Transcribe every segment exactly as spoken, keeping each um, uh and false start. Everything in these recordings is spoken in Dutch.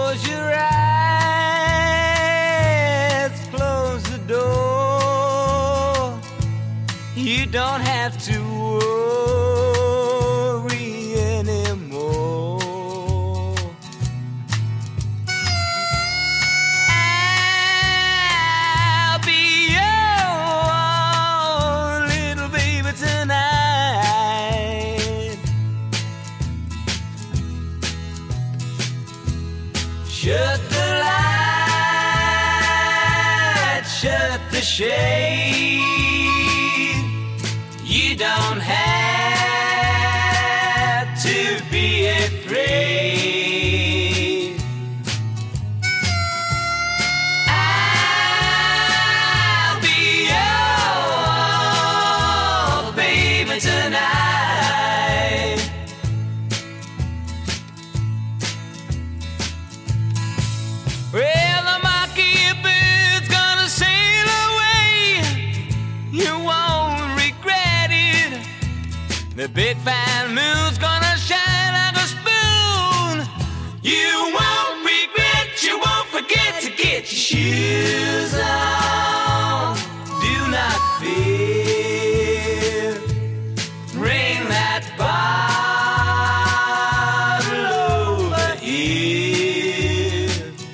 close your eyes, close the door. You don't have to worry anymore. I'll be your little baby tonight. Shut the light, shut the shade. You don't have to be afraid. I'll be your baby tonight. Well, the mockingbird gonna sail away. You won't regret it. The big fine moon's gonna shine like a spoon. You won't regret, you won't forget to get your shoes on. Do not fear. Ring that bottle over here.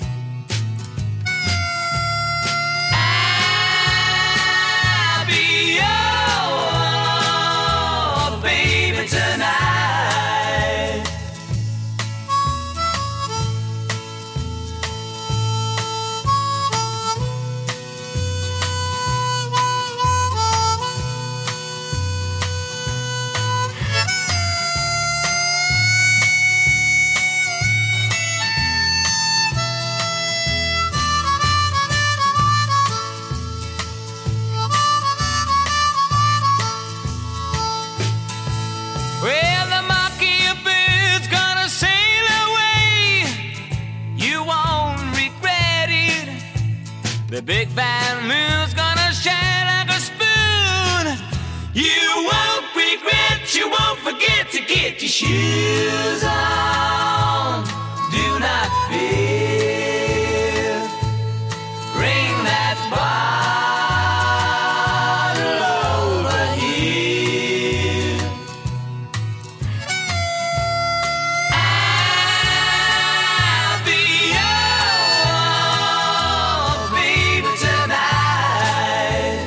I'll be your baby tonight. Well, the mockingbird's gonna sail away. You won't regret it. The big fine moon's gonna shine like a spoon. You won't regret, you won't forget to get your shoes on. Do not fear. Bring that bottle over here. I'll be your baby tonight.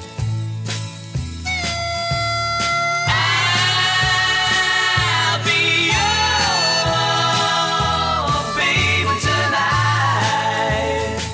I'll be your baby tonight.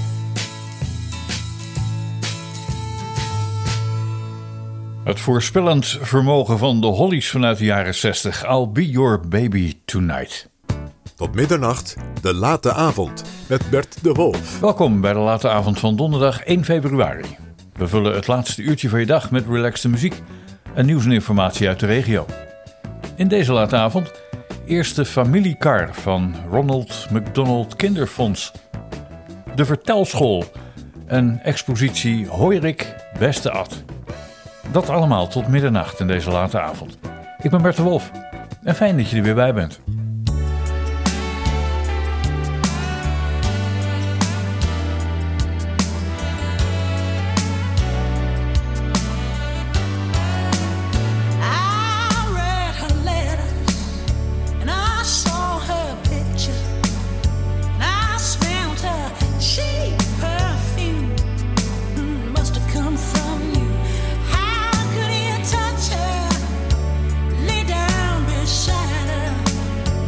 Het voorspellend vermogen van de Hollies vanuit de jaren zestig. I'll be your baby tonight. Tot middernacht, de late avond, met Bert de Wolf. Welkom bij de late avond van donderdag één februari. We vullen het laatste uurtje van je dag met relaxte muziek en nieuws en informatie uit de regio. In deze late avond eerst de familiekar van Ronald McDonald Kinderfonds. De vertelschool en expositie Hoirik Beste Ad. Dat allemaal tot middernacht in deze late avond. Ik ben Bert de Wolf en fijn dat je er weer bij bent. I read her letters and I saw her picture and I smelled her cheap perfume. Mm, must have come from you. How could you touch her, lay down beside her?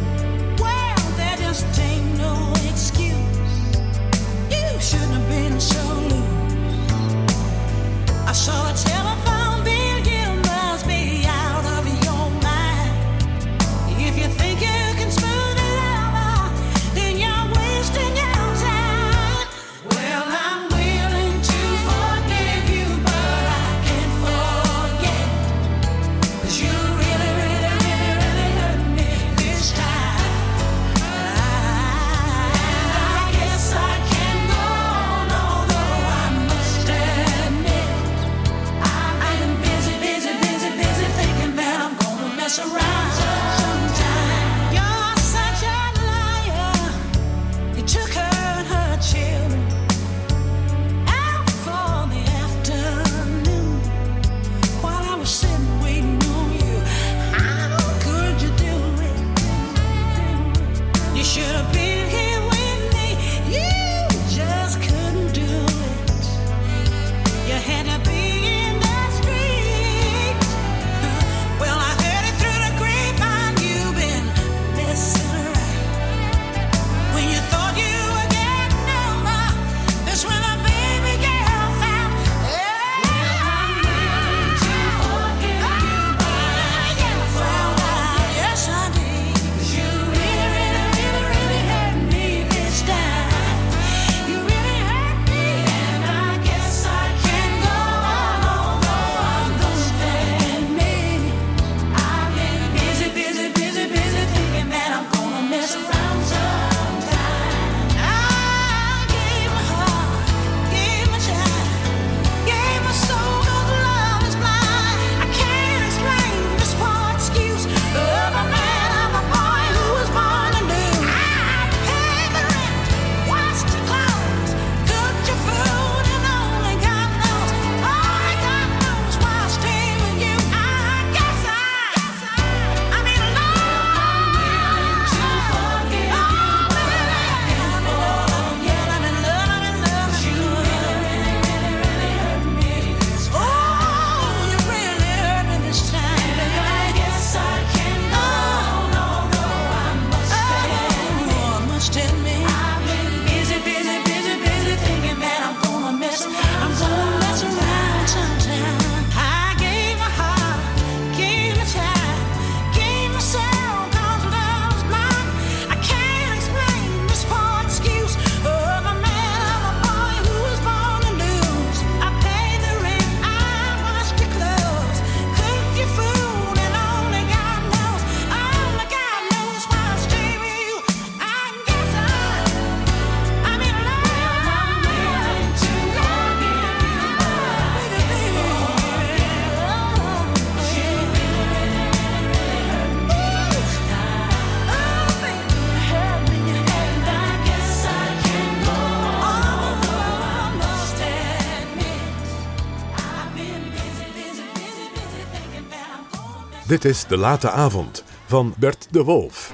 Dit is De Late Avond van Bert de Wolf.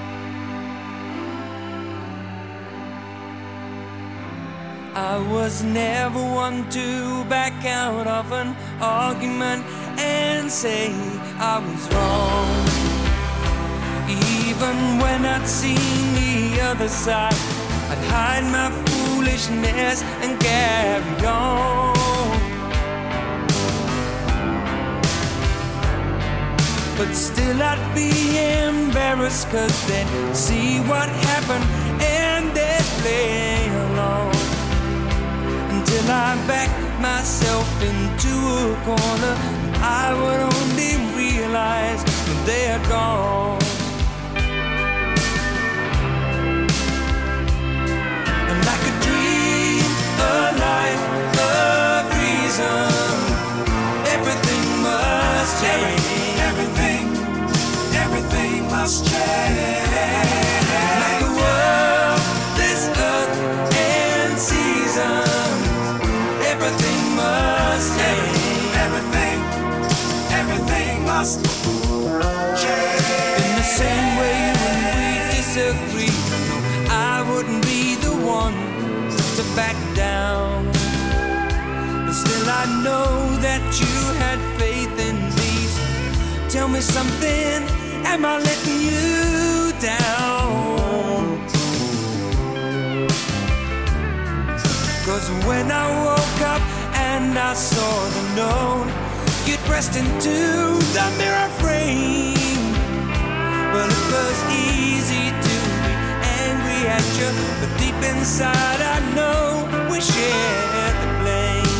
I was never one to back out of an argument and say I was wrong. Even when I'd seen the other side, I'd hide my foolishness and carry on. But still I'd be embarrassed, 'cause they'd see what happened and they'd play along. Until I backed myself into a corner, I would only realize when they had gone. And like a dream, a life, a reason, everything must change. Everything, everything must change. Like the world, this earth and seasons, everything must change. Everything, everything must change. In the same way when we disagree, I wouldn't be the one to back down. But still I know that you had faith in me. Tell me something, am I letting you down? 'Cause when I woke up and I saw the note, you'd pressed into the mirror frame. Well, it was easy to be angry at you, but deep inside I know we shared the blame.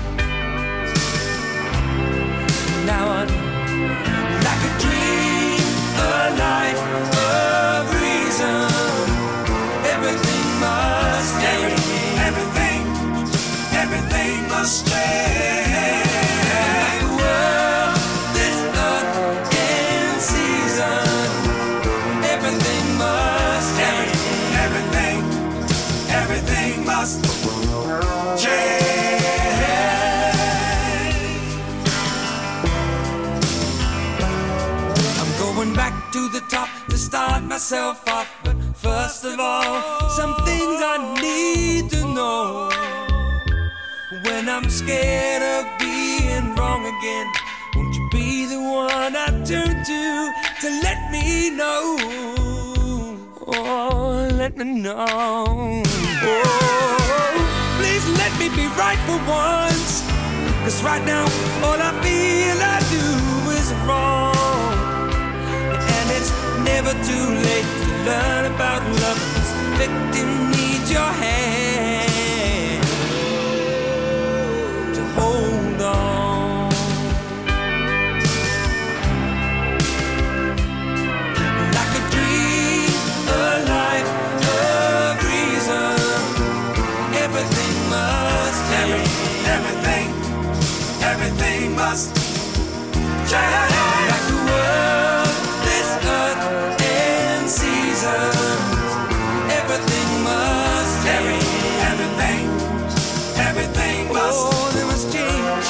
Now I know, like a dream, a life, a reason, everything must change. Everything, everything must change. Like the world, this earth and season, everything must change. Everything, everything must change. Back to the top to start myself off, but first of all, some things I need to know. When I'm scared of being wrong again, won't you be the one I turn to to let me know? Oh, let me know. Oh, please let me be right for once, 'cause right now all I feel I do is wrong. It's never too late to learn about love. This victim needs your hand to hold on. Like a dream, a life, a reason, everything must change. Everything, everything must change. Like the world, everything must change. Everything, everything must. Oh, they must change.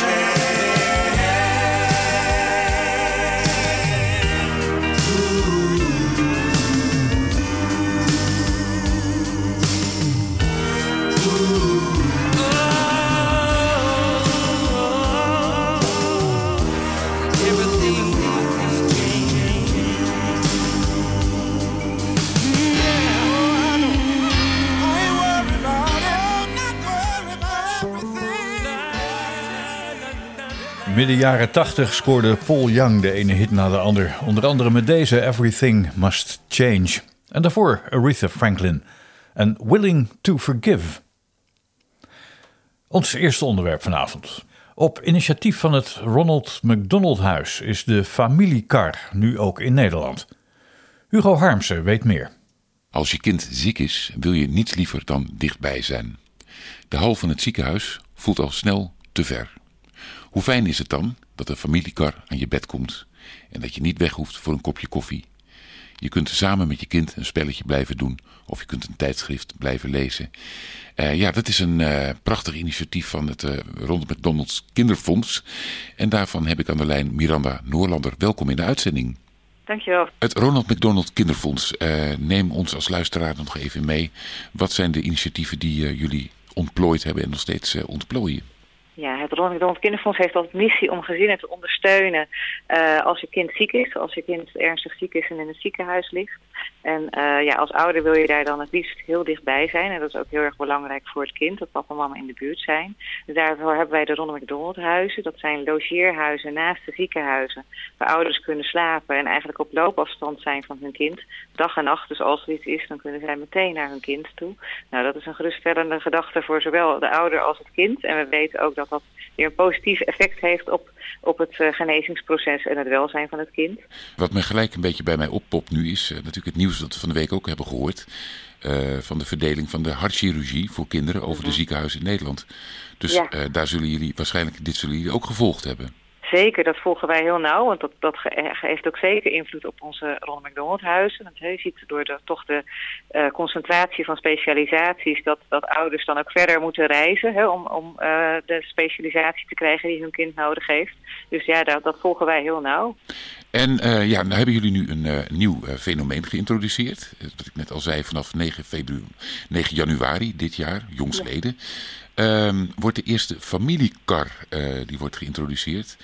Midden jaren tachtig scoorde Paul Young de ene hit na de ander. Onder andere met deze Everything Must Change. En daarvoor Aretha Franklin en Willing to Forgive. Ons eerste onderwerp vanavond. Op initiatief van het Ronald McDonald Huis is de familiekar nu ook in Nederland. Hugo Harmsen weet meer. Als je kind ziek is, wil je niets liever dan dichtbij zijn. De hal van het ziekenhuis voelt al snel te ver. Hoe fijn is het dan dat een familiekar aan je bed komt en dat je niet weg hoeft voor een kopje koffie. Je kunt samen met je kind een spelletje blijven doen of je kunt een tijdschrift blijven lezen. Uh, ja, dat is een uh, prachtig initiatief van het uh, Ronald McDonald's Kinderfonds. En daarvan heb ik aan de lijn Miranda Noorlander. Welkom in de uitzending. Dankjewel. Het Ronald McDonald Kinderfonds. Uh, neem ons als luisteraar nog even mee. Wat zijn de initiatieven die uh, jullie ontplooid hebben en nog steeds uh, ontplooien? Ja, het Ronald McDonald Kinderfonds heeft als missie om gezinnen te ondersteunen uh, als je kind ziek is, als je kind ernstig ziek is en in het ziekenhuis ligt. En uh, ja, als ouder wil je daar dan het liefst heel dichtbij zijn. En dat is ook heel erg belangrijk voor het kind, dat papa en mama in de buurt zijn. Dus daarvoor hebben wij de Ronald McDonald huizen. Dat zijn logeerhuizen naast de ziekenhuizen, waar ouders kunnen slapen en eigenlijk op loopafstand zijn van hun kind. Dag en nacht, dus als er iets is, dan kunnen zij meteen naar hun kind toe. Nou, dat is een geruststellende gedachte voor zowel de ouder als het kind. En we weten ook dat dat weer een positief effect heeft op, op het uh, genezingsproces en het welzijn van het kind. Wat me gelijk een beetje bij mij oppopt nu is uh, natuurlijk het nieuws dat we van de week ook hebben gehoord. Uh, van de verdeling van de hartchirurgie voor kinderen over mm-hmm. de ziekenhuizen in Nederland. Dus ja. uh, daar zullen jullie waarschijnlijk, dit zullen jullie ook gevolgd hebben. Zeker, dat volgen wij heel nauw, want dat, dat heeft ook zeker invloed op onze Ronald McDonald huizen. Want je ziet door de, toch de uh, concentratie van specialisaties dat, dat ouders dan ook verder moeten reizen hè, om, om uh, de specialisatie te krijgen die hun kind nodig heeft. Dus ja, dat, dat volgen wij heel nauw. En uh, ja, nou hebben jullie nu een uh, nieuw uh, fenomeen geïntroduceerd. Wat ik net al zei, vanaf negen, februari, negen januari dit jaar, jongstleden. Ja. Um, wordt de eerste familiekar uh, die wordt geïntroduceerd.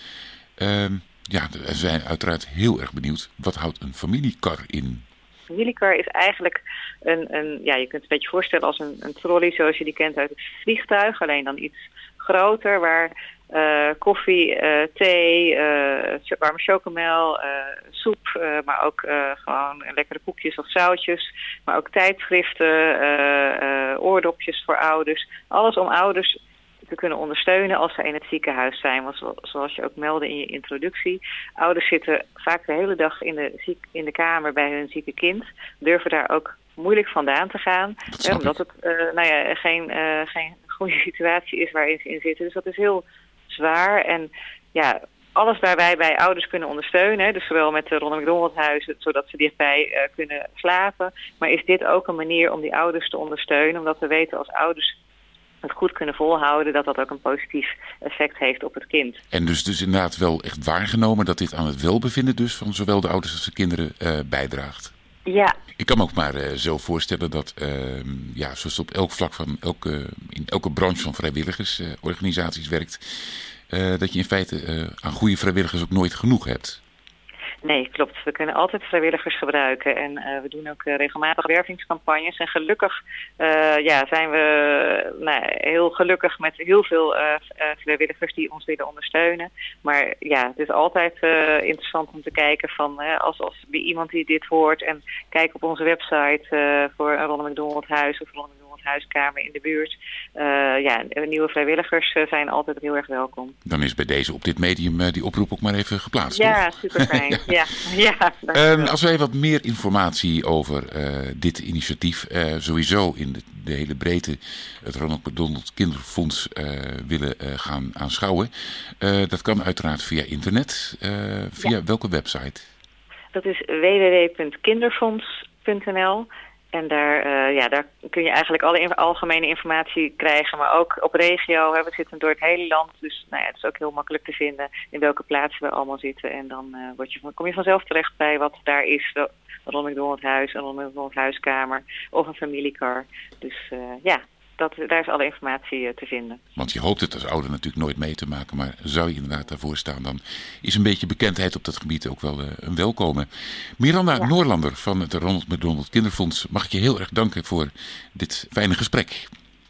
Um, ja, we zijn uiteraard heel erg benieuwd. Wat houdt een familiekar in? Een familiekar is eigenlijk een, een, ja, je kunt het een beetje voorstellen als een, een trolley zoals je die kent uit het vliegtuig. Alleen dan iets groter waar uh, koffie, uh, thee, uh, warme chocomel, uh, soep, uh, maar ook uh, gewoon lekkere koekjes of zoutjes. Maar ook tijdschriften, uh, uh, oordopjes voor ouders. Alles om ouders te kunnen ondersteunen als ze in het ziekenhuis zijn. Want zoals je ook meldde in je introductie, ouders zitten vaak de hele dag in de, ziek, in de kamer bij hun zieke kind. Durven daar ook moeilijk vandaan te gaan. Hè, omdat het uh, nou ja, geen, uh, geen goede situatie is waarin ze in zitten. Dus dat is heel zwaar. En ja, alles waar wij bij ouders kunnen ondersteunen, dus zowel met de Ronald McDonald huizen, zodat ze dichtbij uh, kunnen slapen. Maar is dit ook een manier om die ouders te ondersteunen, omdat we weten als ouders het goed kunnen volhouden, dat dat ook een positief effect heeft op het kind. En dus, dus inderdaad wel echt waargenomen dat dit aan het welbevinden dus van zowel de ouders als de kinderen uh, bijdraagt. Ja. Ik kan me ook maar uh, zo voorstellen dat, uh, ja, zoals het op elk vlak van elke, in elke branche van vrijwilligersorganisaties uh, werkt, uh, dat je in feite uh, aan goede vrijwilligers ook nooit genoeg hebt. Nee, klopt. We kunnen altijd vrijwilligers gebruiken en uh, we doen ook uh, regelmatig wervingscampagnes. En gelukkig uh, ja, zijn we nou, heel gelukkig met heel veel uh, vrijwilligers die ons willen ondersteunen. Maar ja, het is altijd uh, interessant om te kijken van uh, als, als bij iemand die dit hoort en kijk op onze website uh, voor een Ronald McDonald huis of Ronald McDonald huiskamer in de buurt. Uh, ja, nieuwe vrijwilligers uh, zijn altijd heel erg welkom. Dan is bij deze op dit medium uh, die oproep ook maar even geplaatst. Ja, toch? super fijn. ja. Ja, ja um, als wij wat meer informatie over uh, dit initiatief uh, sowieso in de, de hele breedte het Ronald McDonald Kinderfonds uh, willen uh, gaan aanschouwen, uh, dat kan uiteraard via internet. Uh, via ja. welke website? Dat is w w w punt kinderfonds punt n l. En daar, uh, ja, daar kun je eigenlijk alle in, algemene informatie krijgen, maar ook op regio. Hè, we zitten door het hele land, dus nou ja, het is ook heel makkelijk te vinden in welke plaatsen we allemaal zitten. En dan uh, word je van, kom je vanzelf terecht bij wat daar is. Een Ronald McDonald huis, een Ronald McDonald huiskamer of een familiekar. Dus uh, ja, dat, daar is alle informatie uh, te vinden. Want je hoopt het als ouder natuurlijk nooit mee te maken, maar zou je inderdaad daarvoor staan, dan is een beetje bekendheid op dat gebied ook wel uh, een welkome. Miranda ja. Noorlander van het Ronald McDonald Kinderfonds, mag ik je heel erg danken voor dit fijne gesprek.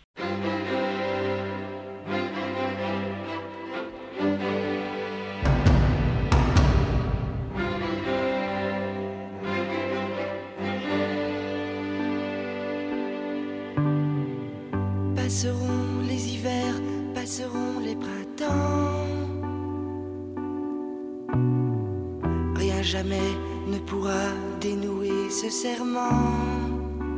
Passeront les hivers, passeront les printemps. Rien jamais ne pourra dénouer ce serment.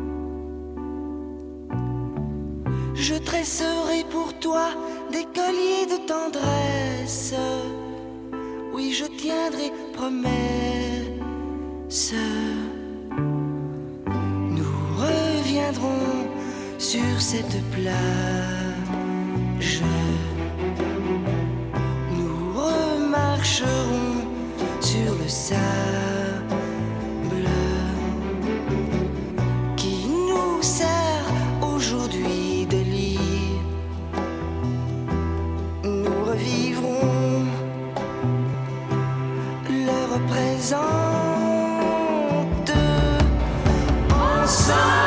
Je tresserai pour toi des colliers de tendresse. Oui, je tiendrai promesse. reviendrons sur cette plage. Nous remarcherons sur le sable qui nous sert aujourd'hui de lit. Nous revivrons l'heure présente ensemble.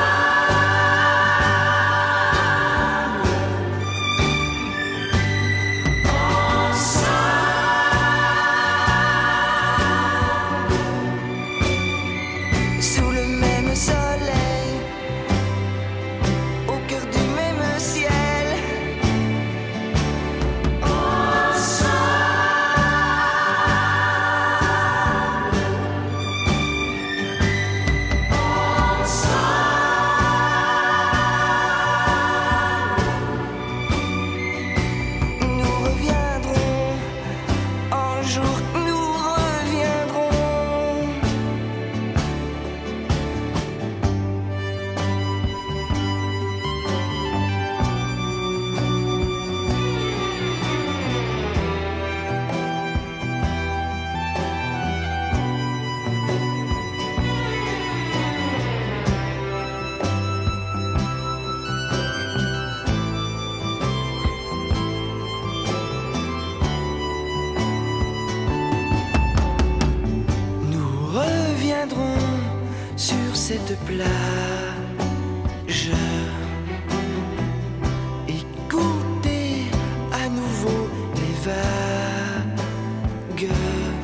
Cette plage, écoutez à nouveau les vagues,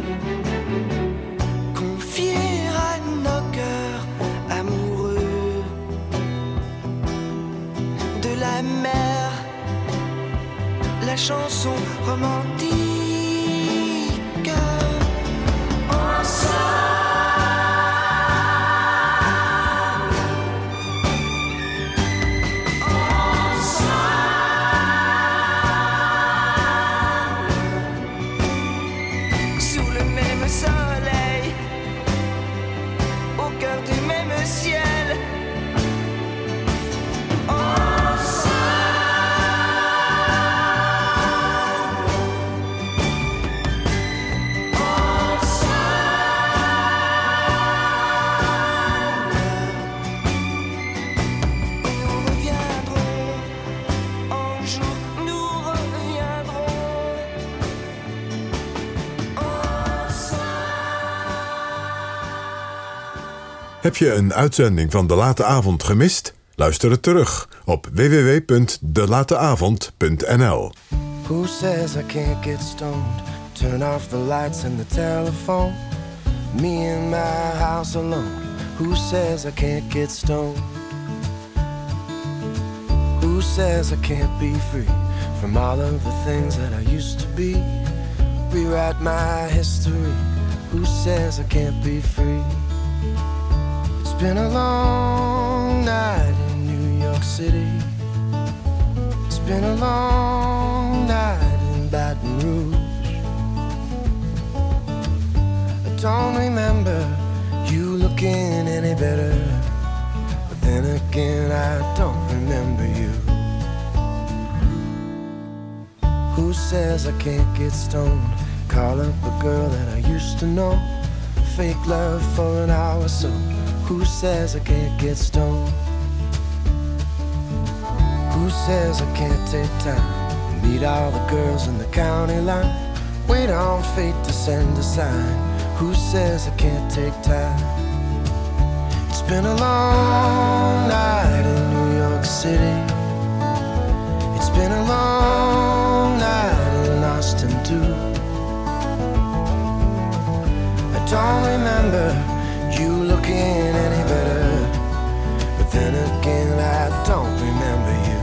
confier à nos cœurs amoureux de la mer la chanson romantique ensemble. Heb je een uitzending van De Late Avond gemist? Luister het terug op w w w punt de late avond punt n l. Who says I can't get stoned? Turn off the lights and the telephone. Me in my house alone. Who says I can't get stoned? Who says I can't be free from all of the things that I used to be? Rewrite my history. Who says I can't be free? It's been a long night in New York City. It's been a long night in Baton Rouge. I don't remember you looking any better, but then again I don't remember you. Who says I can't get stoned? Call up a girl that I used to know. Fake love for an hour or so. Who says I can't get stoned? Who says I can't take time? Meet all the girls in the county line. Wait on fate to send a sign. Who says I can't take time? It's been a long night in New York City. It's been a long night in Austin too. I don't remember you looking any better, but then again I don't remember you.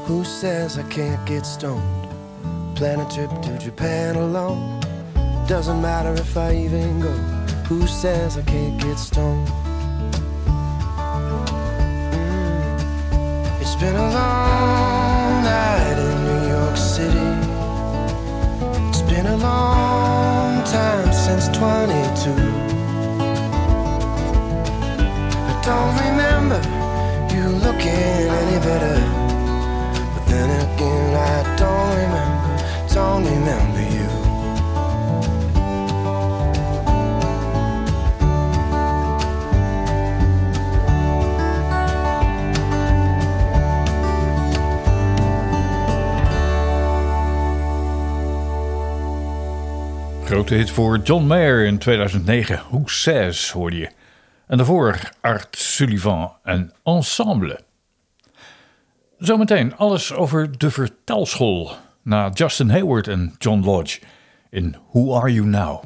Who says I can't get stoned? Plan a trip to Japan alone. Doesn't matter if I even go. Who says I can't get stoned? Mm. It's been a long night in New York City. It's been a long time since twenty-two. I don't remember you looking any better. But then again, I don't remember, don't remember you. Grote hit voor John Mayer in tweeduizend negen. Who Says hoorde je. En daarvoor Art Sullivan en Ensemble. Zometeen alles over de vertelschool. Na Justin Hayward en John Lodge in Who Are You Now?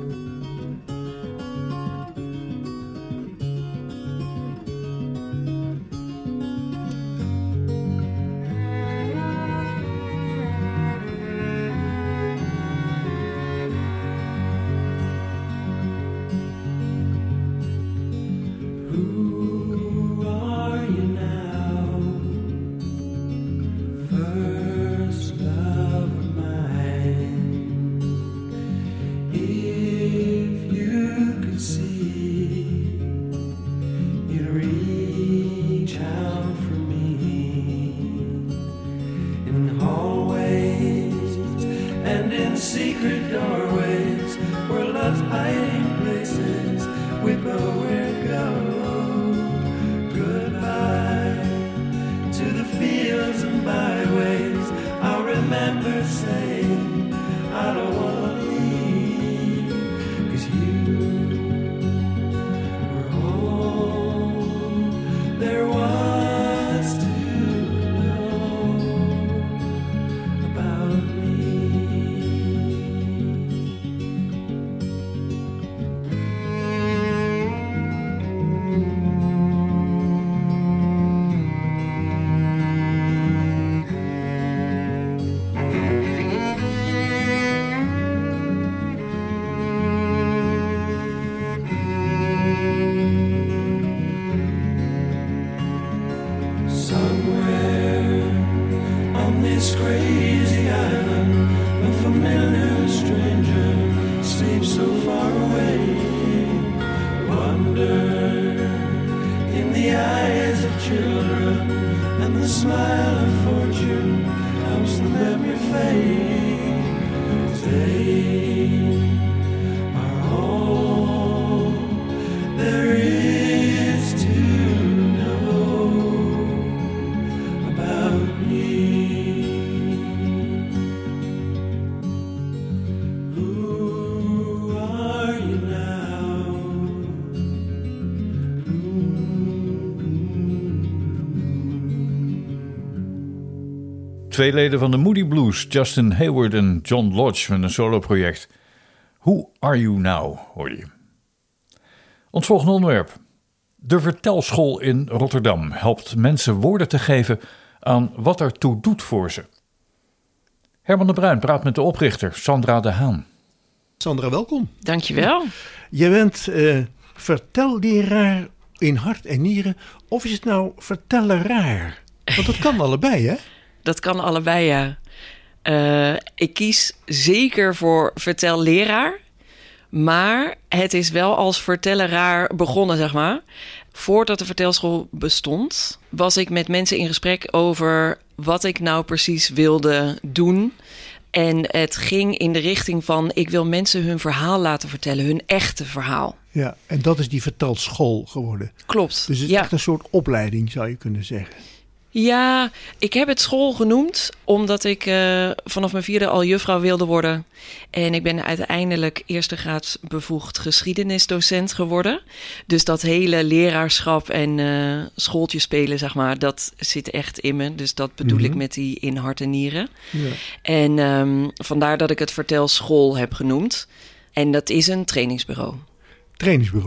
Twee leden van de Moody Blues, Justin Hayward en John Lodge, met een soloproject. Who Are You Now, hoor je. Ons volgende onderwerp. De vertelschool in Rotterdam helpt mensen woorden te geven aan wat ertoe doet voor ze. Herman de Bruin praat met de oprichter Sandra de Haan. Sandra, welkom. Dankjewel. Je bent uh, vertelleraar in hart en nieren. Of is het nou vertelleraar? Want dat kan allebei, hè? Dat kan allebei, ja. Uh, ik kies zeker voor vertelleraar. Maar het is wel als vertelleraar begonnen, zeg maar. Voordat de vertelschool bestond, was ik met mensen in gesprek over wat ik nou precies wilde doen. En het ging in de richting van, ik wil mensen hun verhaal laten vertellen, hun echte verhaal. Ja, en dat is die vertelschool geworden. Klopt. Dus het is ja. echt een soort opleiding, zou je kunnen zeggen. Ja, ik heb het school genoemd omdat ik uh, vanaf mijn vierde al juffrouw wilde worden. En ik ben uiteindelijk eerste graad bevoegd geschiedenisdocent geworden. Dus dat hele leraarschap en uh, schooltje spelen, zeg maar, dat zit echt in me. Dus dat bedoel mm-hmm. ik met die in hart en nieren. Ja. En um, vandaar dat ik het vertelschool heb genoemd. En dat is een trainingsbureau. Trainingsbureau? Ja.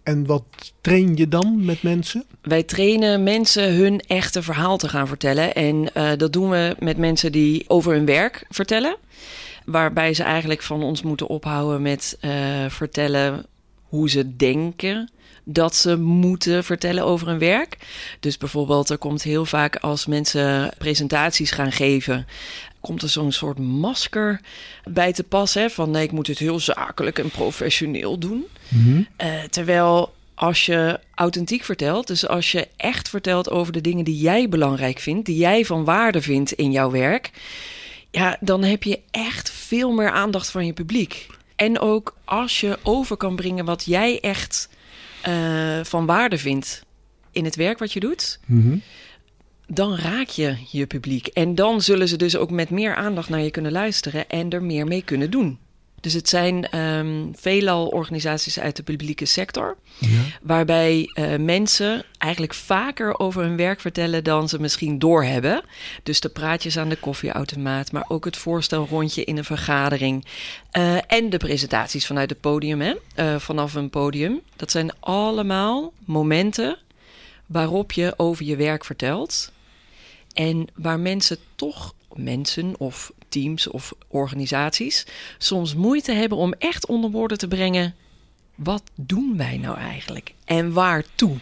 En wat train je dan met mensen? Wij trainen mensen hun echte verhaal te gaan vertellen. En uh, dat doen we met mensen die over hun werk vertellen. Waarbij ze eigenlijk van ons moeten ophouden met uh, vertellen hoe ze denken dat ze moeten vertellen over hun werk. Dus bijvoorbeeld, er komt heel vaak als mensen presentaties gaan geven, komt er zo'n soort masker bij te pas. Hè, van nee, ik moet het heel zakelijk en professioneel doen. Mm-hmm. Uh, terwijl als je authentiek vertelt, dus als je echt vertelt over de dingen die jij belangrijk vindt, die jij van waarde vindt in jouw werk, ja, dan heb je echt veel meer aandacht van je publiek. En ook als je over kan brengen wat jij echt uh, van waarde vindt in het werk wat je doet, mm-hmm. dan raak je je publiek. En dan zullen ze dus ook met meer aandacht naar je kunnen luisteren en er meer mee kunnen doen. Dus het zijn um, veelal organisaties uit de publieke sector, ja. waarbij uh, mensen eigenlijk vaker over hun werk vertellen dan ze misschien doorhebben. Dus de praatjes aan de koffieautomaat, maar ook het voorstelrondje in een vergadering. Uh, en de presentaties vanuit het podium, hè? Uh, vanaf een podium. Dat zijn allemaal momenten waarop je over je werk vertelt. En waar mensen toch, mensen of teams of organisaties, soms moeite hebben om echt onder woorden te brengen, wat doen wij nou eigenlijk? En waartoe?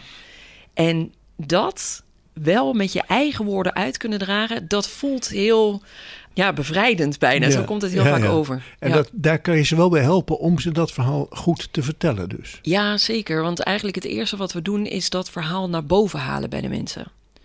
En dat wel met je eigen woorden uit kunnen dragen, dat voelt heel ja, bevrijdend bijna. Ja, zo komt het heel ja, vaak ja. over. En ja. dat, daar kan je ze wel bij helpen om ze dat verhaal goed te vertellen dus. Ja, zeker. Want eigenlijk het eerste wat we doen is dat verhaal naar boven halen bij de mensen.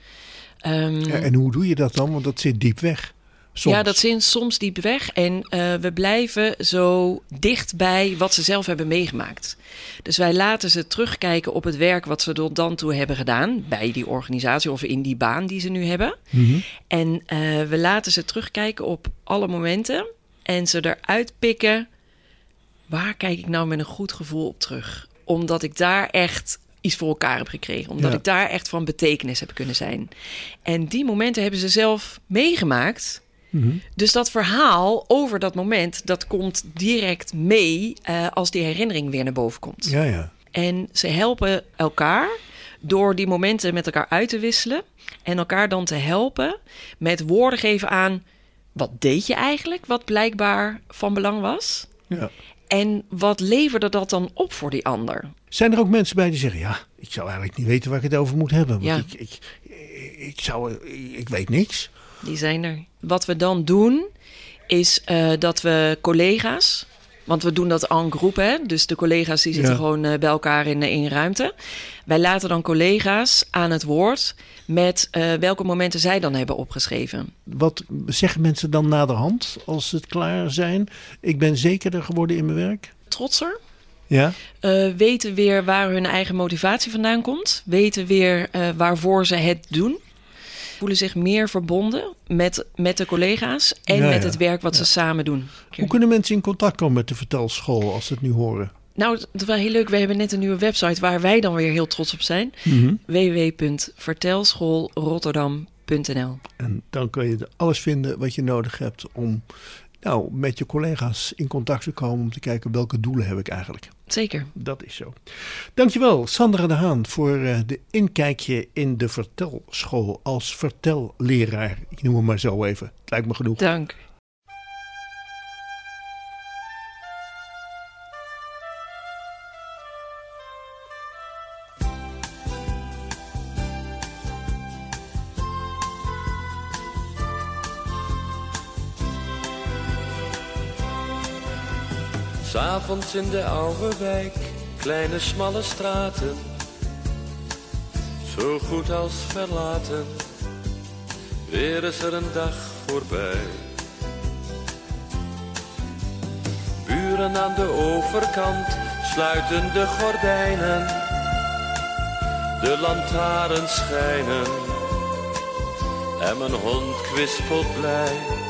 Um, ja, en hoe doe je dat dan? Want dat zit diep weg. Soms. Ja, dat zit soms diep weg. En uh, we blijven zo dicht bij wat ze zelf hebben meegemaakt. Dus wij laten ze terugkijken op het werk wat ze tot dan toe hebben gedaan, bij die organisatie of in die baan die ze nu hebben. Mm-hmm. En uh, we laten ze terugkijken op alle momenten en ze eruit pikken, waar kijk ik nou met een goed gevoel op terug? Omdat ik daar echt iets voor elkaar heb gekregen. Omdat ja. ik daar echt van betekenis heb kunnen zijn. En die momenten hebben ze zelf meegemaakt. Mm-hmm. Dus dat verhaal over dat moment, dat komt direct mee uh, als die herinnering weer naar boven komt. Ja, ja. En ze helpen elkaar door die momenten met elkaar uit te wisselen. En elkaar dan te helpen met woorden geven aan, wat deed je eigenlijk? Wat blijkbaar van belang was. Ja. En wat leverde dat dan op voor die ander? Zijn er ook mensen bij die zeggen, ja, ik zou eigenlijk niet weten waar ik het over moet hebben. Want ja. ik, ik, ik, zou, ik weet niks. Die zijn er. Wat we dan doen, is uh, dat we collega's, want we doen dat en groep, hè? Dus de collega's die zitten ja. gewoon uh, bij elkaar in één ruimte. Wij laten dan collega's aan het woord met uh, welke momenten zij dan hebben opgeschreven. Wat zeggen mensen dan naderhand als ze het klaar zijn? Ik ben zekerder geworden in mijn werk. Trotser. Ja. Uh, weten weer waar hun eigen motivatie vandaan komt. Weten weer uh, waarvoor ze het doen. Voelen zich meer verbonden met, met de collega's en ja, met ja. het werk wat ja. ze samen doen. Hoe kunnen mensen in contact komen met de vertelschool als ze het nu horen? Nou, dat is wel heel leuk. We hebben net een nieuwe website waar wij dan weer heel trots op zijn. Mm-hmm. w w w punt vertelschool rotterdam punt n l. En dan kun je alles vinden wat je nodig hebt om nou, met je collega's in contact te komen om te kijken welke doelen heb ik eigenlijk. Zeker. Dat is zo. Dankjewel, Sandra de Haan, voor uh, de inkijkje in de vertelschool als vertelleraar. Ik noem hem maar zo even. Het lijkt me genoeg. Dank. S'avonds in de oude wijk, kleine smalle straten, zo goed als verlaten, weer is er een dag voorbij. Buren aan de overkant sluiten de gordijnen, de lantaarns schijnen en mijn hond kwispelt blij.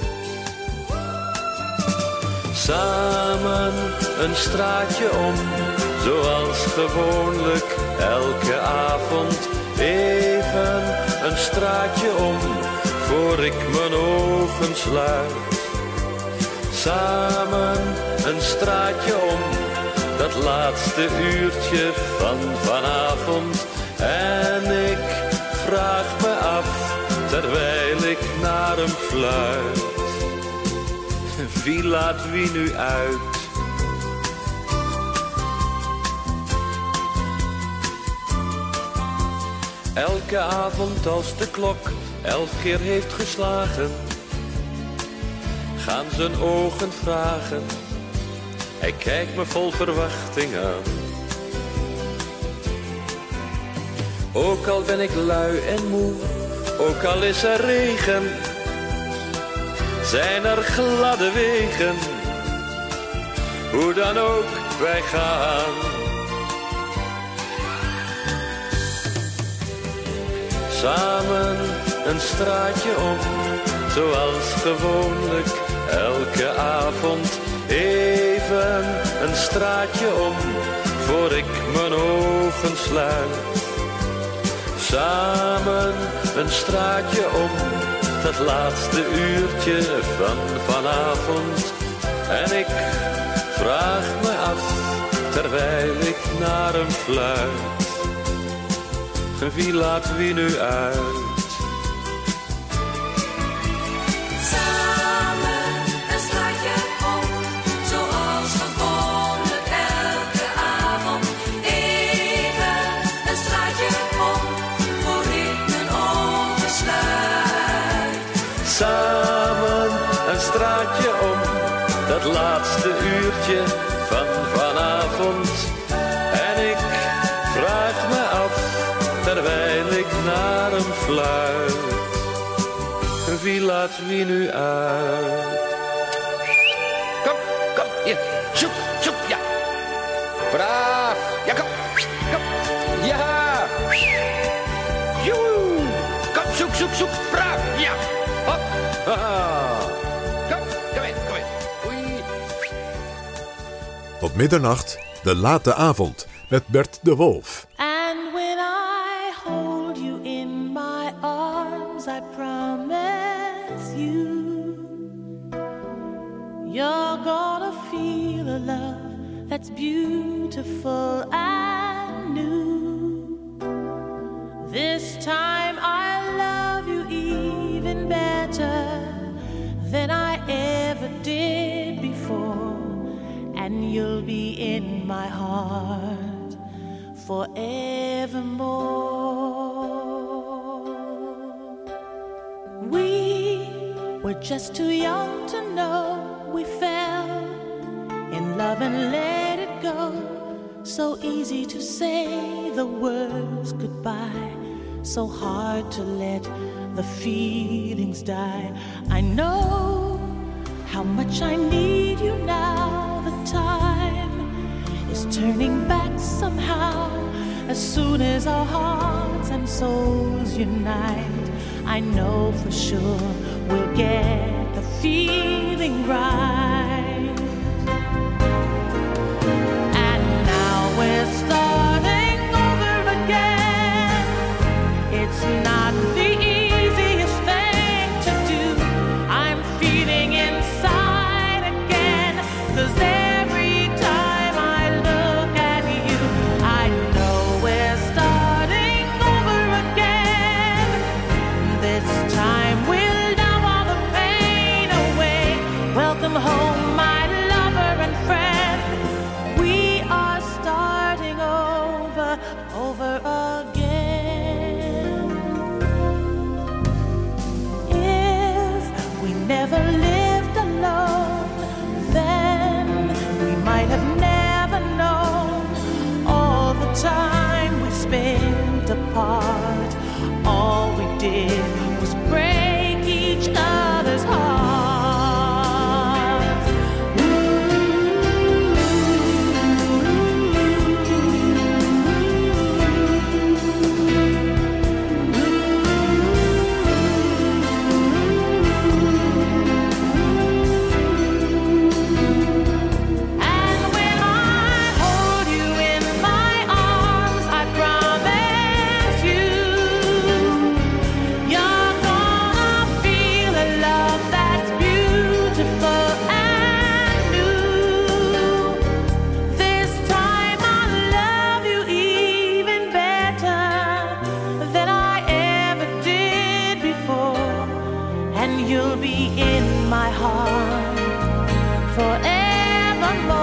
Samen een straatje om, zoals gewoonlijk elke avond. Even een straatje om, voor ik mijn ogen sluit. Samen een straatje om, dat laatste uurtje van vanavond. En ik vraag me af, terwijl ik naar hem fluit, wie laat wie nu uit? Elke avond als de klok elf keer heeft geslagen, gaan zijn ogen vragen. Hij kijkt me vol verwachting aan. Ook al ben ik lui en moe, ook al is er regen, zijn er gladde wegen. Hoe dan ook, wij gaan. Samen een straatje om, zoals gewoonlijk elke avond. Even een straatje om, voor ik mijn ogen sluit. Samen een straatje om, dat laatste uurtje van vanavond. En ik vraag me af, terwijl ik naar hem fluit, wie laat wie nu uit? Samen een straatje om, zoals gewoonlijk elke avond. Even een straatje om, voor ik mijn ogen sluit. Samen een straatje om, dat laatste uurtje van vanavond. En ik vraag me af, terwijl ik naar hem fluit, wie laat wie nu uit? Kom, kom, hier, zoek, zoek, ja. Braaf, ja, kom, kom, ja. Joe, kom, zoek, zoek, zoek, braaf, ja. Hop, haha. Kom, kom in, kom in. Oei. Tot middernacht, de late avond, met Bert de Wolf. And when I hold you in my arms, I promise you, you're gonna feel a love that's beautiful and new. This time I love you even better than I ever did before, and you'll be in my heart forevermore. We were just too young to know we fell in love and let it go. So easy to say the words goodbye, so hard to let the feelings die. I know how much I need you now. The time is turning back somehow. As soon as our hearts and souls unite, I know for sure we'll get the feeling right. And now we're starting over again. It's not the easiest thing to do. I'm feeling inside again, 'cause every time I look at you, I know we're starting over again. This time we'll numb all the pain. and you'll be in my heart forevermore.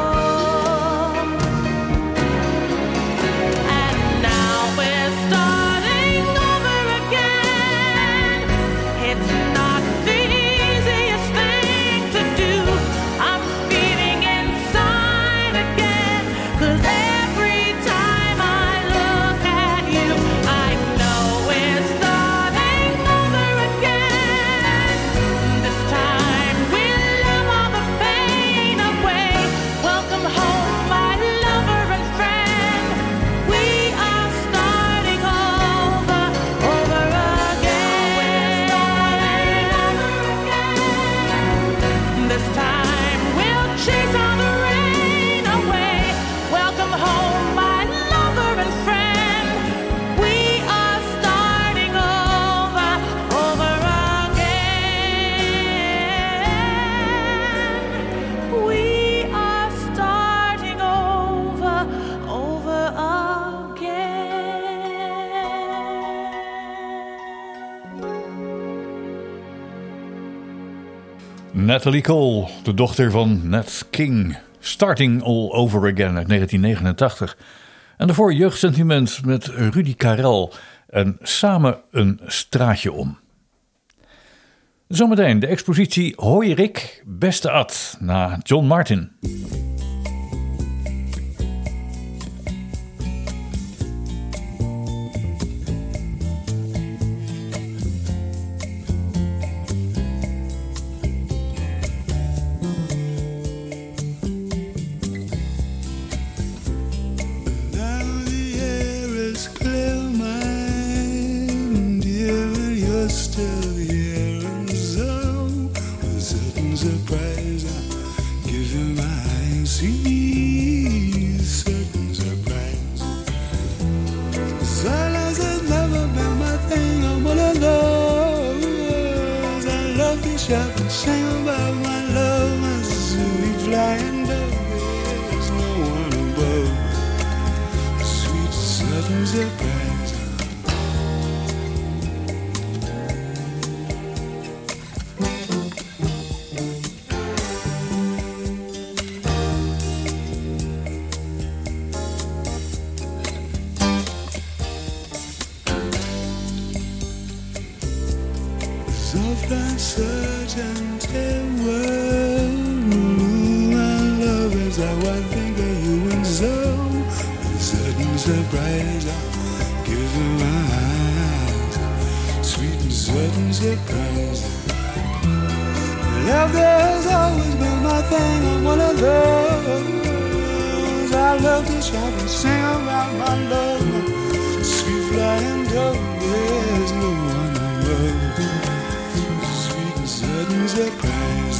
And now we're starting over again. It's not the easiest thing to do. I'm feeling inside again, 'cause every time I look at you, I know we're starting over again. This time we'll love all the pain away. Welcome home, my lover and friend. We are starting over, over again. This time we'll chase all the rain away. Welcome home, my lover and friend. We are starting over, over again. We are starting over, over again. Natalie Cole, de dochter van Nat King. Starting All Over Again uit negentien negenentachtig. En daarvoor Jeugdsentiment met Rudy Karel en Samen een straatje om. Zometeen de expositie Hoi Rick, beste Ad, na John Martin. Now the air is clear, my dear, and you're still here, and so with a certain surprise I give you my see, certain surprise. Silence has never been my thing. I'm one of those. I love to shout and sing about my love, and sweet flying dove. There's no one above. Sweet sudden surprise. Soft and certain terror, my love is how I think of you, and so with a certain surprise I'll give you my eyes, sweet and certain surprise. Love has always been my thing. I'm one of those. I love to shout and sing about my love, sweet flying dove. There's no one above. Sudden surprise.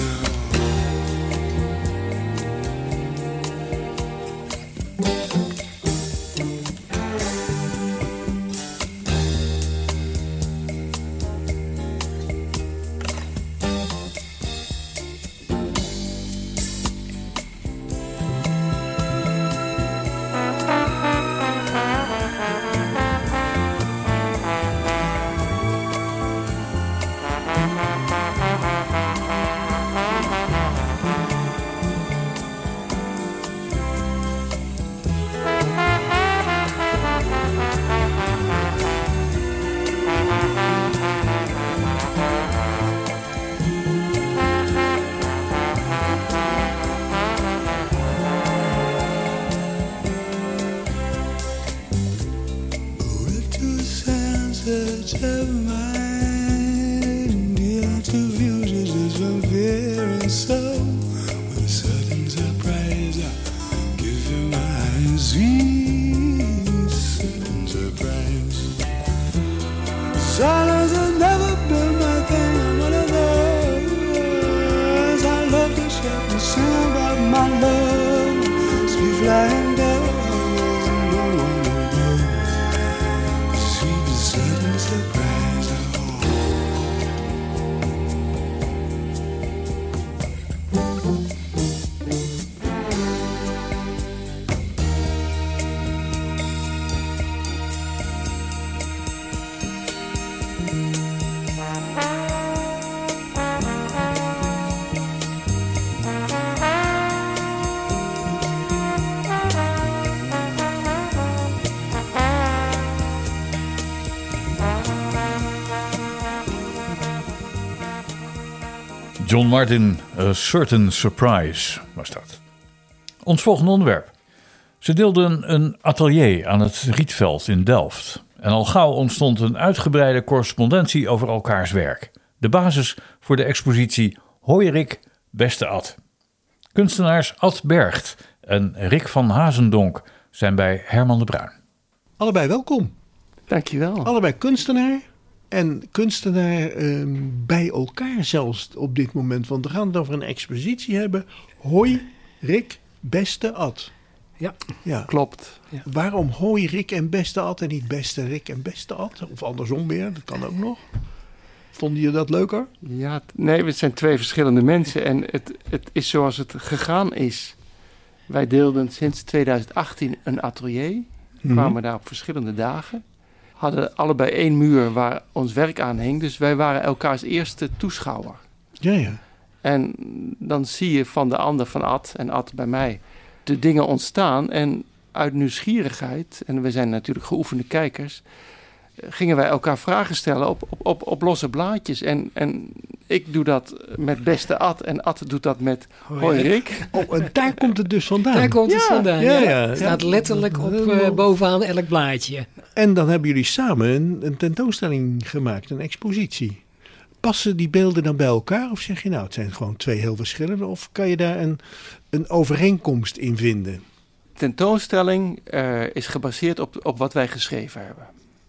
John Martin, A Certain Surprise was dat. Ons volgende onderwerp. Ze deelden een atelier aan het Rietveld in Delft. En al gauw ontstond een uitgebreide correspondentie over elkaars werk. De basis voor de expositie Hoi Rick, beste Ad. Kunstenaars Ad Bergt en Rick van Hazendonk zijn bij Herman de Bruin. Allebei welkom. Dankjewel. Allebei kunstenaar. En kunstenaar eh, bij elkaar zelfs op dit moment. Want we gaan het over een expositie hebben. Hoi Rick, beste Ad. Ja, ja. klopt. Ja. Waarom Hoi Rick en beste Ad en niet beste Rick en beste Ad? Of andersom weer, dat kan ook nog. Vonden je dat leuker? Ja, nee, het zijn twee verschillende mensen. En het, het is zoals het gegaan is. Wij deelden sinds tweeduizend achttien een atelier. Mm-hmm. Kwamen daar op verschillende dagen. Hadden allebei één muur waar ons werk aan hing. Dus wij waren elkaars eerste toeschouwer. Ja, ja. En dan zie je van de ander, van Ad en Ad bij mij, de dingen ontstaan. En uit nieuwsgierigheid, en we zijn natuurlijk geoefende kijkers, gingen wij elkaar vragen stellen op, op, op, op losse blaadjes. En, en ik doe dat met beste Ad en Ad doet dat met Hoi Rick. Oh, en daar komt het dus vandaan. Daar komt het ja, vandaan, ja. ja. ja. Het staat letterlijk op uh, bovenaan elk blaadje. En dan hebben jullie samen een, een tentoonstelling gemaakt, een expositie. Passen die beelden dan bij elkaar? Of zeg je nou, het zijn gewoon twee heel verschillende? Of kan je daar een, een overeenkomst in vinden? Tentoonstelling uh, is gebaseerd op, op wat wij geschreven hebben.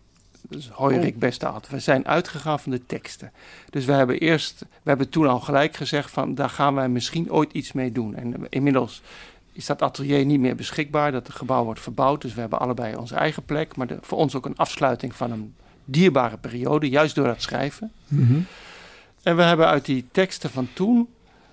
Dus Hoi Rick, beste Ad. We zijn uitgegaan van de teksten. Dus we hebben eerst, we hebben toen al gelijk gezegd van daar gaan wij misschien ooit iets mee doen. En inmiddels is dat atelier niet meer beschikbaar, dat het gebouw wordt verbouwd. Dus we hebben allebei onze eigen plek. Maar de, voor ons ook een afsluiting van een dierbare periode, juist door dat schrijven. Mm-hmm. En we hebben uit die teksten van toen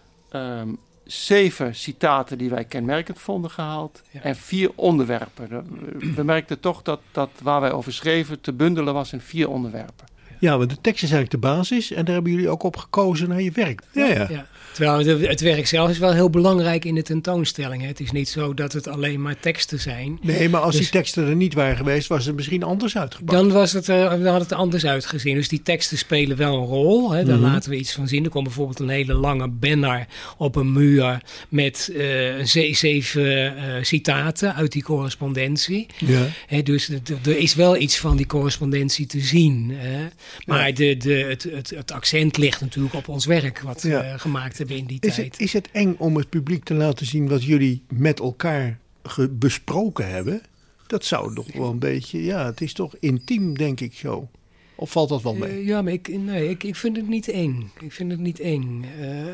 um, zeven citaten die wij kenmerkend vonden gehaald. Ja. En vier onderwerpen. We merkten toch dat, dat waar wij over schreven te bundelen was in vier onderwerpen. Ja, want de tekst is eigenlijk de basis en daar hebben jullie ook op gekozen naar je werk. Ja, ja. ja. Terwijl het werk zelf is wel heel belangrijk in de tentoonstelling. Hè. Het is niet zo dat het alleen maar teksten zijn. Nee, maar als dus, die teksten er niet waren geweest, was het misschien anders uitgepakt. Dan, was het, uh, dan had het er anders uitgezien. Dus die teksten spelen wel een rol. Hè. Daar mm-hmm. laten we iets van zien. Er komt bijvoorbeeld een hele lange banner op een muur met uh, ze- zeven uh, citaten uit die correspondentie. Ja. Hè, dus d- er is wel iets van die correspondentie te zien. Hè. Maar ja. de, de, het, het, het accent ligt natuurlijk op ons werk wat ja. we gemaakt hebben in die is tijd. Het, is het eng om het publiek te laten zien wat jullie met elkaar ge- besproken hebben? Dat zou toch wel een beetje... Ja, het is toch intiem, denk ik zo. Of valt dat wel mee? Uh, ja, maar ik, nee, ik, ik vind het niet eng. Ik vind het niet eng.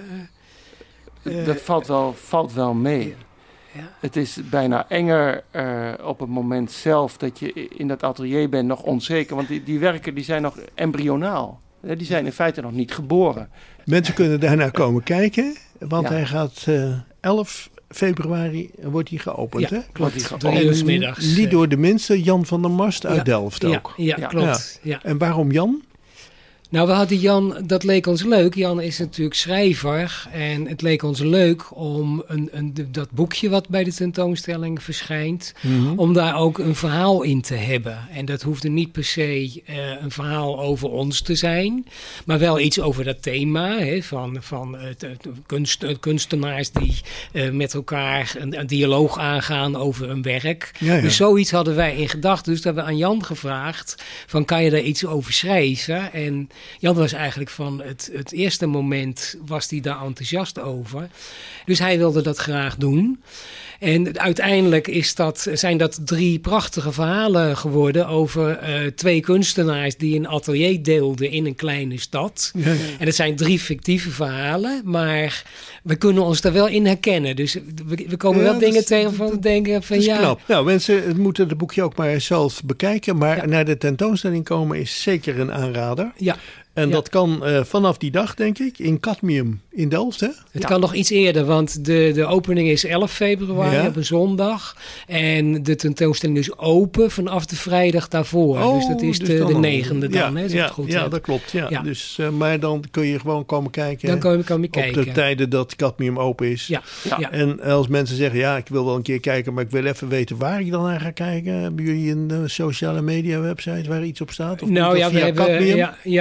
Uh, uh, dat valt wel, valt wel mee. Ja. Het is bijna enger uh, op het moment zelf dat je in dat atelier bent nog onzeker. Want die, die werken die zijn nog embryonaal. Die zijn in feite nog niet geboren. Mensen kunnen daarna komen kijken. Want ja. hij gaat uh, elf februari wordt hij geopend. Ja, hè? klopt. Drie uur 's middags. Niet door de minste, Jan van der Mast uit ja. Delft ook. Ja, ja, ja. klopt. Ja. En waarom Jan? Nou, we hadden Jan, dat leek ons leuk. Jan is natuurlijk schrijver en het leek ons leuk om een, een, dat boekje wat bij de tentoonstelling verschijnt, mm-hmm. om daar ook een verhaal in te hebben. En dat hoefde niet per se uh, een verhaal over ons te zijn, maar wel iets over dat thema, hè, van, van uh, kunst, uh, kunstenaars die uh, met elkaar een, een dialoog aangaan over hun werk. Ja, ja. Dus zoiets hadden wij in gedachten. Dus dat hebben we aan Jan gevraagd, van kan je daar iets over schrijven? En Jan was eigenlijk van het, het eerste moment was hij daar enthousiast over. Dus hij wilde dat graag doen. En uiteindelijk is dat, zijn dat drie prachtige verhalen geworden over uh, twee kunstenaars die een atelier deelden in een kleine stad. Ja. En het zijn drie fictieve verhalen, maar we kunnen ons daar wel in herkennen. Dus we, we komen ja, wel dingen is, tegen van denken van ja. Knap. Nou, mensen moeten het boekje ook maar zelf bekijken, maar ja. naar de tentoonstelling komen is zeker een aanrader. Ja. En ja. dat kan uh, vanaf die dag, denk ik, in Cadmium in Delft, hè? Het ja. kan nog iets eerder, want de, de opening is elf februari ja. op een zondag. En de tentoonstelling is open vanaf de vrijdag daarvoor. Oh, dus dat is dus de, de negende dan, ja, hè? Is ja, het goed ja heb. dat klopt. Ja. Ja. Dus, uh, maar dan kun je gewoon komen kijken. Dan kan je, kan je op kijken. de tijden dat Cadmium open is. Ja. Ja. Ja. En als mensen zeggen, ja, ik wil wel een keer kijken, maar ik wil even weten waar ik dan naar ga kijken. Hebben jullie een uh, sociale media website waar iets op staat? Of nou ja, via we hebben, ja, ja, we staan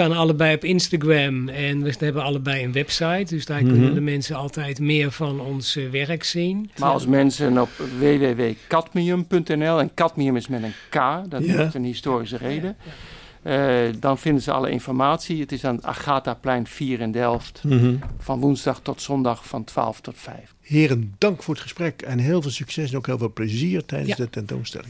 staan allebei op Instagram en we hebben allebei een website. Dus daar Mm-hmm. kunnen de mensen altijd meer van ons uh, werk zien. Maar als mensen op w w w punt cadmium punt n l, en cadmium is met een K, dat Ja. heeft een historische reden. Uh, dan vinden ze alle informatie. Het is aan het Agathaplein vier in Delft. Mhm. Van woensdag tot zondag van twaalf tot vijf. Heren, dank voor het gesprek en heel veel succes en ook heel veel plezier tijdens Ja. de tentoonstelling.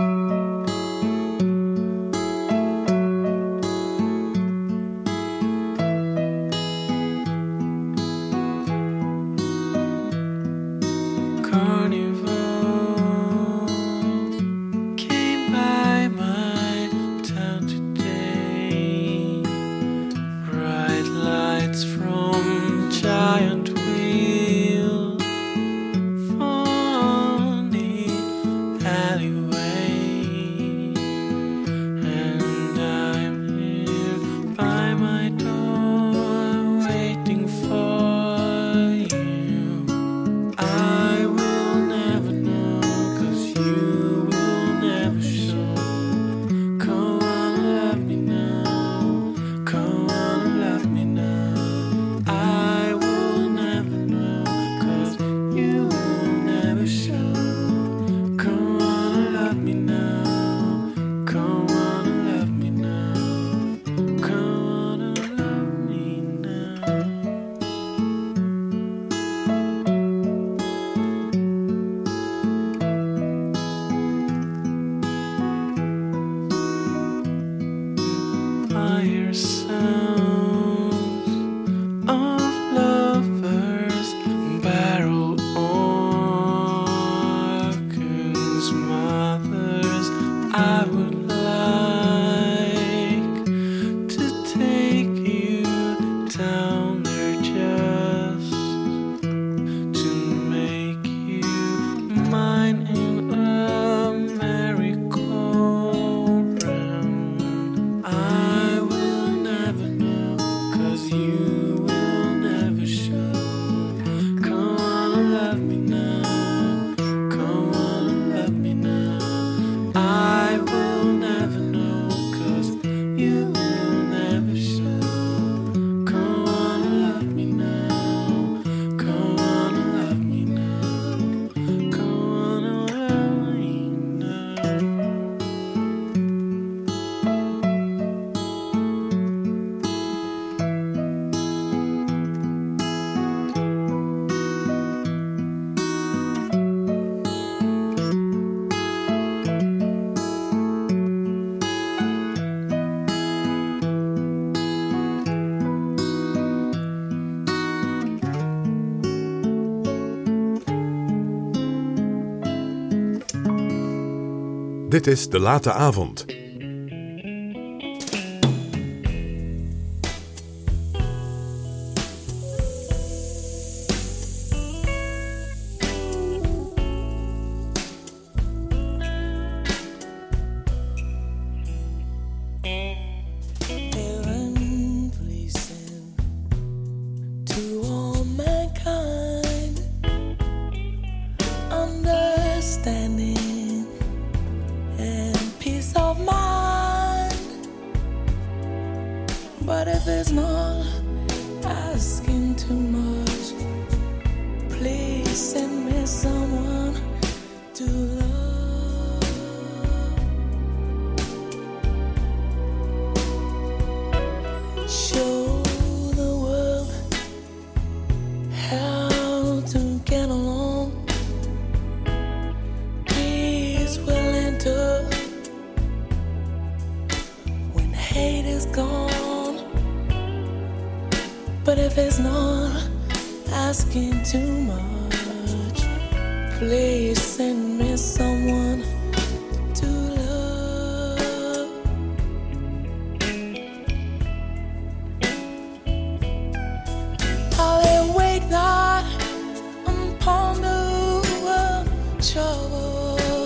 Carnival came by my town today. Bright lights from giant wheel, funny alleyway, and I'm here by my door waiting for you. I will never know, 'cause you will never show. Come on and love me now. Come on and love me now. I will never know, 'cause you will never show. Come on and love me now. Come on and love me now. Come on and love me now. I hear sounds of lovers, barrel organs, mothers. I would like to take you down there just to make you mine in a merry-go-round. I will never know, 'cause you will never show. Come on and love me now. Come on and love me now. I will never know, 'cause you will never show. Come on and love me now. Come on and love me now. Come on and love me now. Dit is De Late Avond. Heaven, please send to all mankind understanding and peace of mind. But if it's not asking too much, please send me someone to love. Show the world how to get along. Peace will enter when hate is gone. But if it's not asking too much, please send me someone to love. I'll awake not upon the world trouble.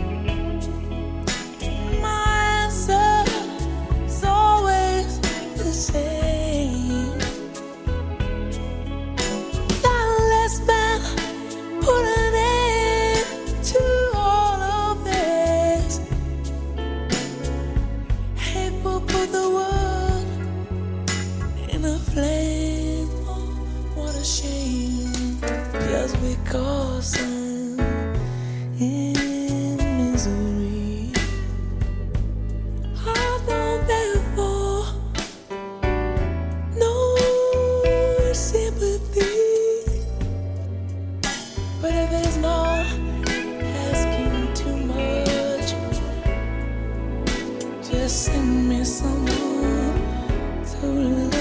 My answer is always the same. That less man put an end to all of Just because I'm in misery, I don't beg for no sympathy. But if it's not asking too much, just send me someone to love.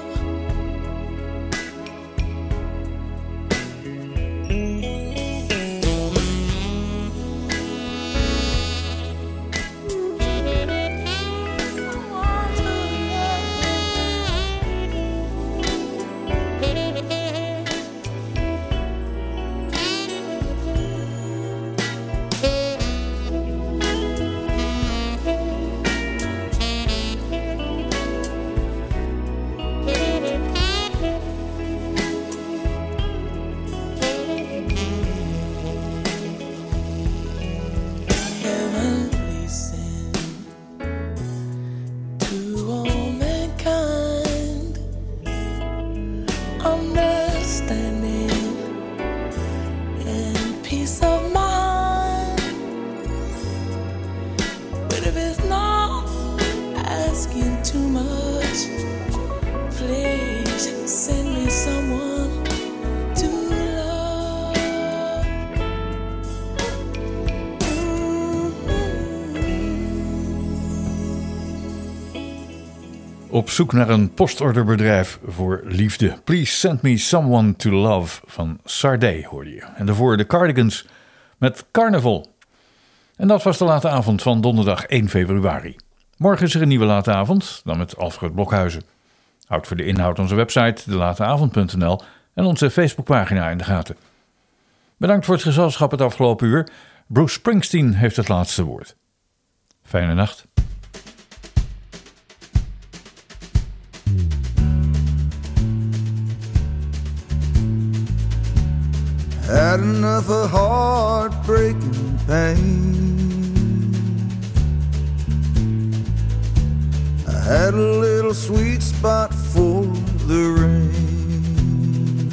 Op zoek naar een postorderbedrijf voor liefde. Please send me someone to love van Sade hoorde je. En daarvoor de Cardigans met Carnival. En dat was de late avond van donderdag één februari. Morgen is er een nieuwe late avond, dan met Alfred Blokhuizen. Houd voor de inhoud onze website de late avond punt n l en onze Facebookpagina in de gaten. Bedankt voor het gezelschap het afgelopen uur. Bruce Springsteen heeft het laatste woord. Fijne nacht. Had enough of heartbreaking pain. I had a little sweet spot for the rain,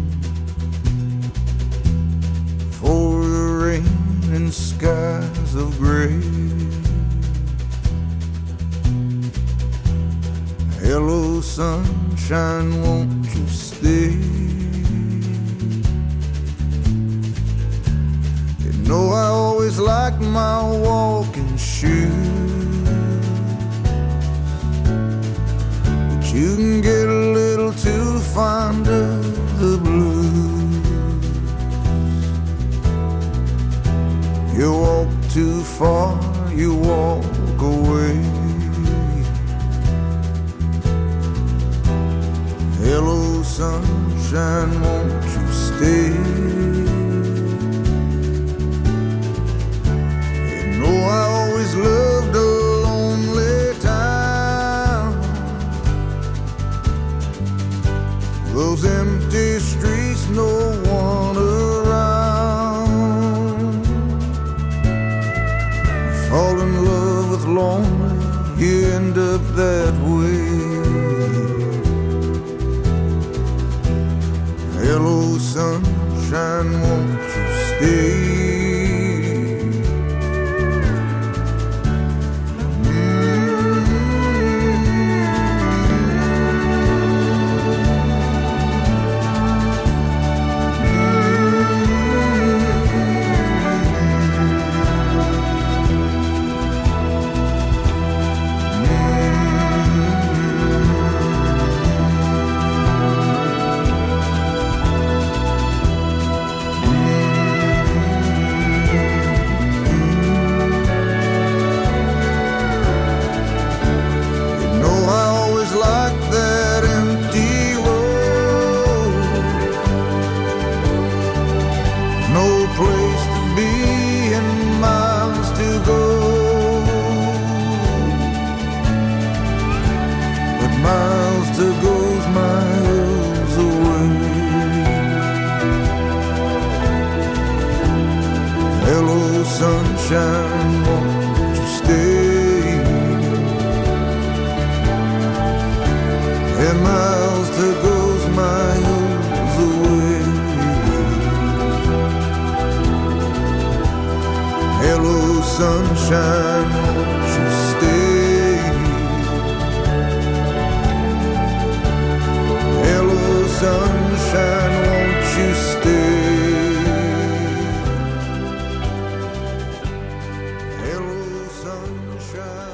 for the rain and skies of gray. Hello sunshine, won't you stay? No, I always liked my walking shoes, but you can get a little too fond of the blues. You walk too far, you walk away. Hello sunshine, won't you stay? Oh, I always loved a lonely town, those empty streets, no one around. Fall in love with lonely, you end up that way. Hello sunshine, won't you stay? sunshine, won't you stay? Hello, sunshine, won't you stay? Hello, sunshine.